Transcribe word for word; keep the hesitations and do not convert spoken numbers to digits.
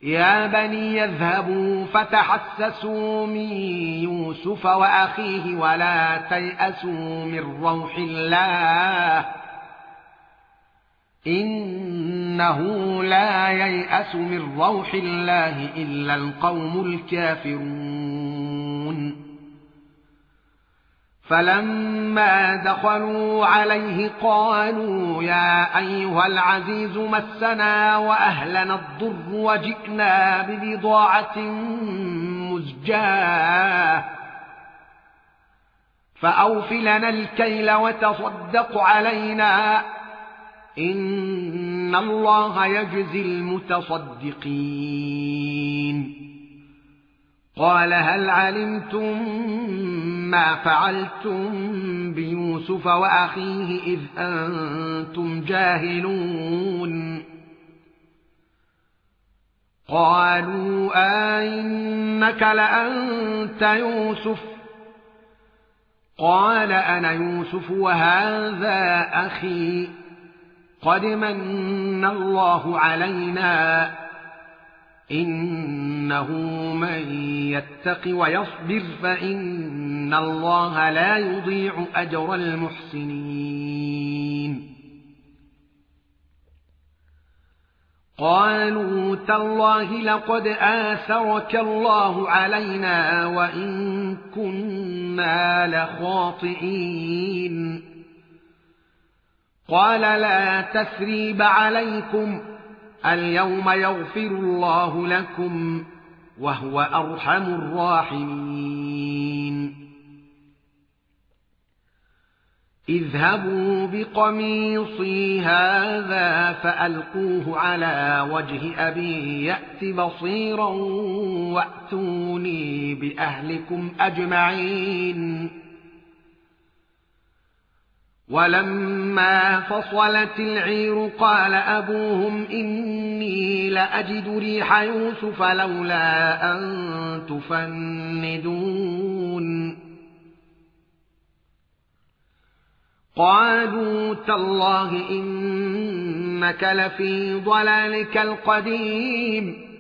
يا بني يذهبوا فتحسسوا من يوسف وأخيه ولا تيأسوا من روح الله إنه لا ييأس من روح الله إلا القوم الكافرون فلما دخلوا عليه قالوا يا أيها العزيز مسنا وأهلنا الضر وجئنا ببضاعة مزجاة فأوف لنا الكيل وتصدق علينا إن الله يجزي المتصدقين قال هل علمتم ما فعلتم بيوسف وأخيه إذ أنتم جاهلون قالوا أئنك لأنت يوسف قال أنا يوسف وهذا أخي قد من الله علينا إنه من يتق ويصبر فإن الله لا يضيع أجر المحسنين قالوا تالله لقد آثرك الله علينا وإن كنا لخاطئين قال لا تثريب عليكم اليوم يغفر الله لكم وهو أرحم الراحمين اذهبوا بقميصي هذا فألقوه على وجه أبي يأت بصيرا وأتوني بأهلكم أجمعين ولما فصلت العير قال أبوهم إني لأجد ريح يوسف لولا أن تفندون قالوا تالله إنك لفي ضلالك القديم